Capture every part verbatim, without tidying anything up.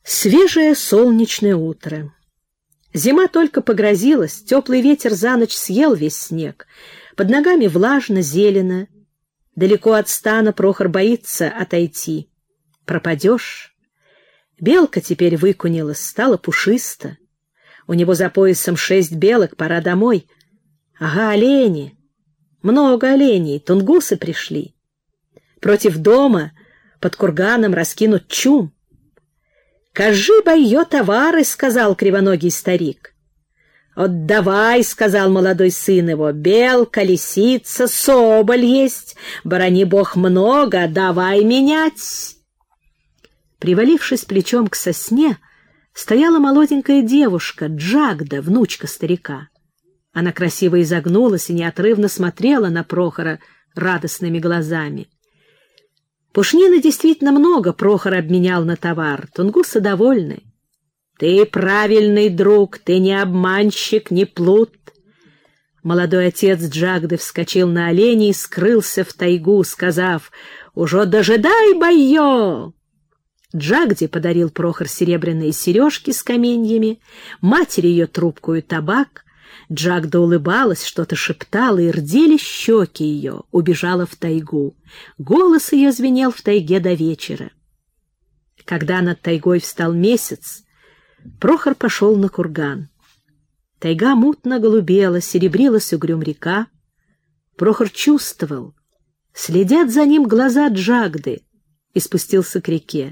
Свежее солнечное утро. Зима только погрозилась, теплый ветер за ночь съел весь снег. Под ногами влажно, зелено. Далеко от стана Прохор боится отойти. Пропадешь. Белка теперь выкунилась, стала пушисто. У него за поясом шесть белок, пора домой. Ага, олени. Много оленей, тунгусы пришли. Против дома под курганом раскинут чум. «Кажи, байё товары», — сказал кривоногий старик. «Отдавай», — сказал молодой сын его, — «белка, лисица, соболь есть, борони бог много, давай менять». Привалившись плечом к сосне, стояла молоденькая девушка, Джагда, внучка старика. Она красиво изогнулась и неотрывно смотрела на Прохора радостными глазами. Пушнины действительно много Прохор обменял на товар. Тунгусы довольны. «Ты правильный друг, ты не обманщик, не плут». Молодой отец Джагды вскочил на оленя и скрылся в тайгу, сказав: «Уже дожидай, байё!» Джагде подарил Прохор серебряные сережки с каменьями, матери ее трубку и табак. Джагда улыбалась, что-то шептала, и рдели щеки ее, убежала в тайгу. Голос ее звенел в тайге до вечера. Когда над тайгой встал месяц, Прохор пошел на курган. Тайга мутно голубела, серебрилась угрюм река. Прохор чувствовал, следят за ним глаза Джагды, и спустился к реке.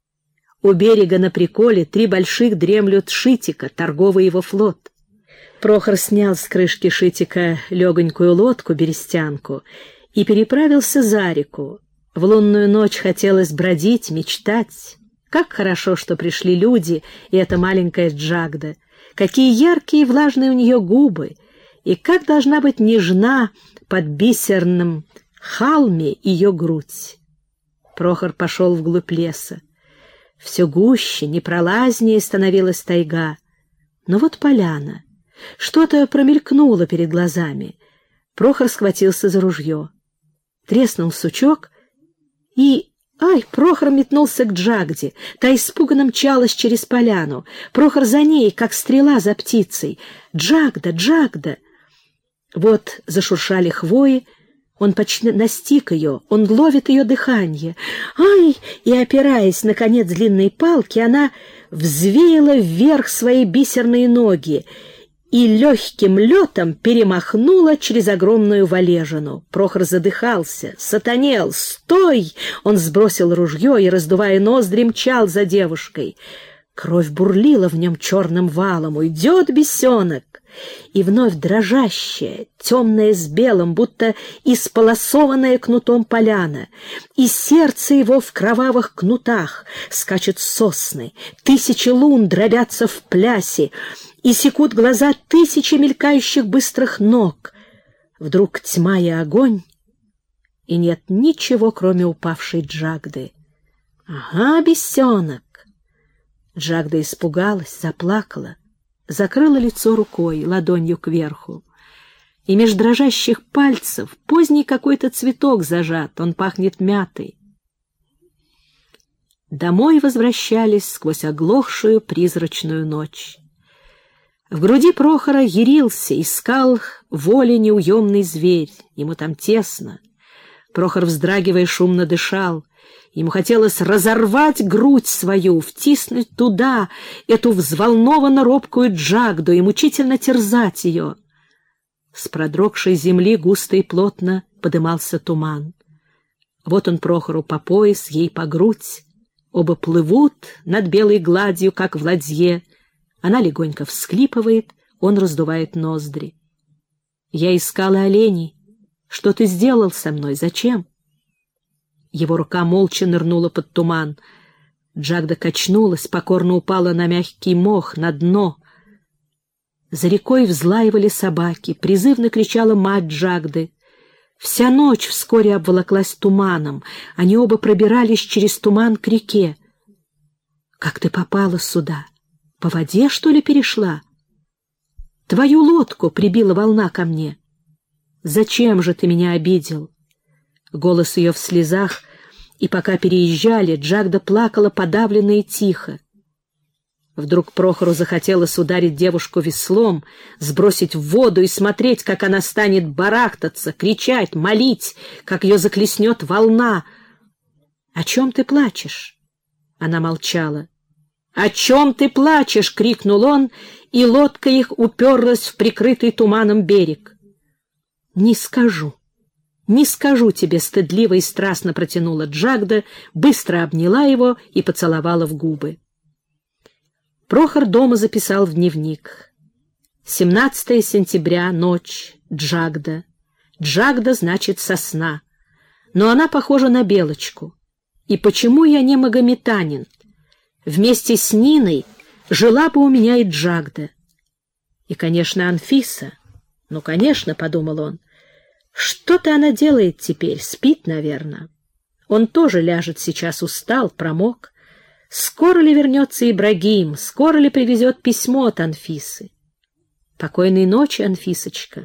У берега на приколе три больших дремлют шитика, торговый его флот. Прохор снял с крышки шитика легонькую лодку-берестянку и переправился за реку. В лунную ночь хотелось бродить, мечтать. Как хорошо, что пришли люди, и эта маленькая Джагда. Какие яркие и влажные у нее губы, и как должна быть нежна под бисерным халме ее грудь. Прохор пошел вглубь леса. Все гуще, непролазнее становилась тайга. Но вот поляна. Что-то промелькнуло перед глазами. Прохор схватился за ружье. Треснул сучок, и... Ай, Прохор метнулся к Джагде. Та испуганно мчалась через поляну. Прохор за ней, как стрела за птицей. «Джагда! Джагда!» Вот зашуршали хвои. Он почти настиг ее, он ловит ее дыхание. Ай! И, опираясь на конец длинной палки, она взвеяла вверх свои бисерные ноги и легким летом перемахнула через огромную валежину. Прохор задыхался, сатанел. «Стой!» Он сбросил ружье и, раздувая ноздри, мчал за девушкой. Кровь бурлила в нем черным валом. «Уйдет бесенок!» И вновь дрожащая, темная с белым, будто исполосованная кнутом поляна, и сердце его в кровавых кнутах. Скачут сосны, тысячи лун дробятся в плясе, и секут глаза тысячи мелькающих быстрых ног. Вдруг тьма и огонь, и нет ничего, кроме упавшей Джагды. «Ага, бесенок!» Джагда испугалась, заплакала, закрыла лицо рукой, ладонью кверху. И меж дрожащих пальцев поздний какой-то цветок зажат, он пахнет мятой. Домой возвращались сквозь оглохшую призрачную ночь. В груди Прохора ярился, искал воли неуемный зверь. Ему там тесно. Прохор, вздрагивая, шумно дышал. Ему хотелось разорвать грудь свою, втиснуть туда эту взволнованно робкую Джагду и мучительно терзать ее. С продрогшей земли густо и плотно подымался туман. Вот он Прохору по пояс, ей по грудь. Оба плывут над белой гладью, как в ладье. Она легонько всхлипывает, он раздувает ноздри. «Я искала оленей. Что ты сделал со мной? Зачем?» Его рука молча нырнула под туман. Джагда качнулась, покорно упала на мягкий мох, на дно. За рекой взлаивали собаки, призывно кричала мать Джагды. Вся ночь вскоре обволоклась туманом. Они оба пробирались через туман к реке. «Как ты попала сюда? По воде, что ли, перешла? Твою лодку прибила волна ко мне. Зачем же ты меня обидел?» Голос ее в слезах, и пока переезжали, Джагда плакала подавленно и тихо. Вдруг Прохору захотелось ударить девушку веслом, сбросить в воду и смотреть, как она станет барахтаться, кричать, молить, как ее захлестнет волна. — О чем ты плачешь? Она молчала. — О чем ты плачешь? — крикнул он, и лодка их уперлась в прикрытый туманом берег. — Не скажу. «Не скажу тебе», — стыдливо и страстно протянула Джагда, быстро обняла его и поцеловала в губы. Прохор дома записал в дневник. семнадцатое сентября, ночь, Джагда. Джагда значит сосна, но она похожа на белочку. И почему я не магометанин? Вместе с Ниной жила бы у меня и Джагда. И, конечно, Анфиса. Ну, конечно, — подумал он, — что-то она делает теперь, спит, наверное. Он тоже ляжет сейчас, устал, промок. Скоро ли вернется Ибрагим, скоро ли привезет письмо от Анфисы? Покойной ночи, Анфисочка.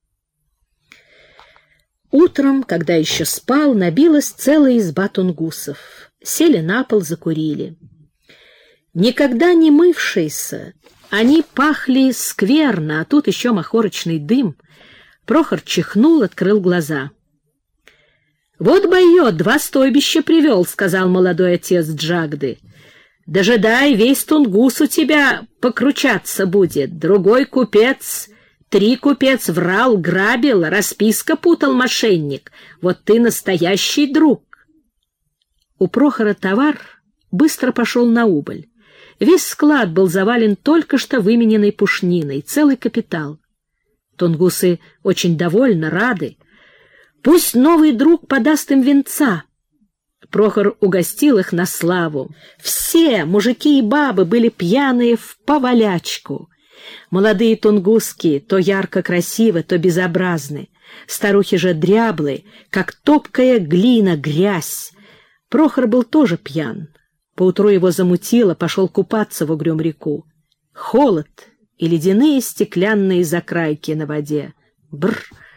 Утром, когда еще спал, набилась целая изба тунгусов. Сели на пол, закурили. Никогда не мывшиеся, они пахли скверно, а тут еще махорочный дым. Прохор чихнул, открыл глаза. — Вот бойот, два стойбища привел, — сказал молодой отец Джагды. — Дожидай, весь тунгус у тебя покручаться будет. Другой купец, три купец врал, грабил, расписка путал мошенник. Вот ты настоящий друг. У Прохора товар быстро пошел на убыль. Весь склад был завален только что вымененной пушниной, целый капитал. Тунгусы очень довольны, рады. Пусть новый друг подаст им венца. Прохор угостил их на славу. Все, мужики и бабы, были пьяные в повалячку. Молодые тунгуски то ярко красивы, то безобразны. Старухи же дряблые, как топкая глина, грязь. Прохор был тоже пьян. Поутру его замутило, пошел купаться в Угрюм-реку. Холод и ледяные стеклянные закрайки на воде. Бррр!